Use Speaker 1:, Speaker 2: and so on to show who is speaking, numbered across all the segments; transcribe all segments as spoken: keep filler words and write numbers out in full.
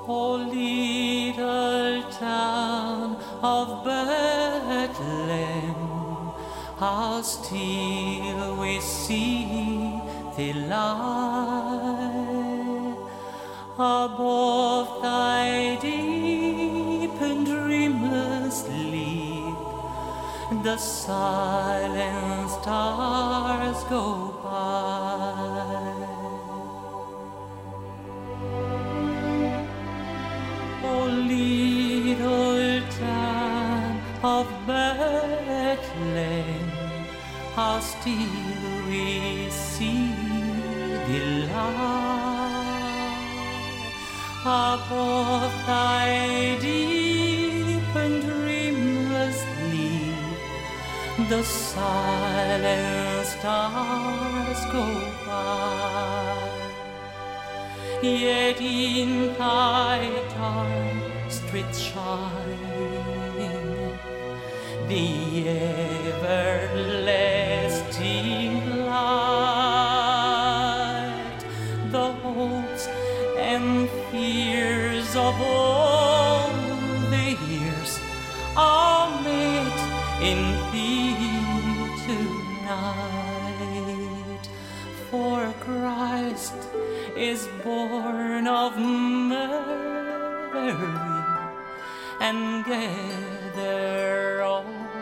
Speaker 1: O little town of Bethlehem, how still we see thee lie above thy deep and dreamless sleep. The silent stars go by. O little town of Bethlehem, how still we see thee lie above thy deep and dreamless sleep. The silent stars go by. Yet in thy dark street shine the everlasting light. The hopes and fears of all the years are met in thee tonight. For Christ is born of Mary, and gather all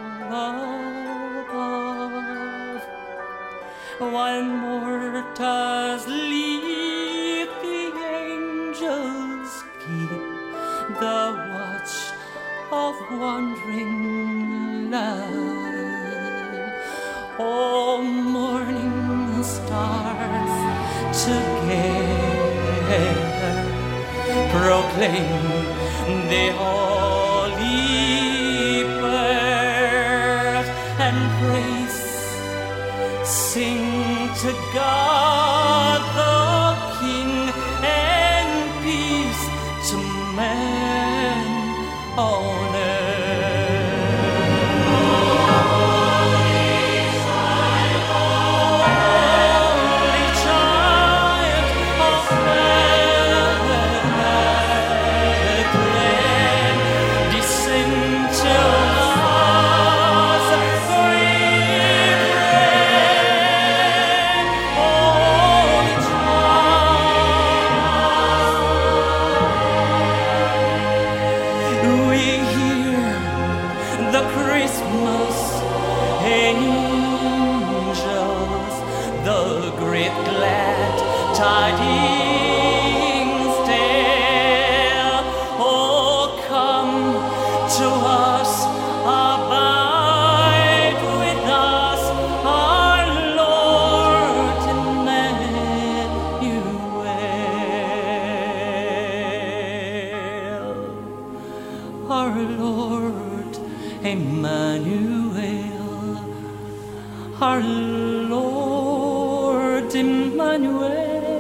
Speaker 1: above, while mortals sleep, the angels keep the watch of wandering love. O morning stars, together proclaim the holy birth, and praise sing to God the King, and peace to man on earth. Tidings tell, oh come to us, abide with us, our Lord Emmanuel, our Lord Emmanuel, our Lord Emmanuel.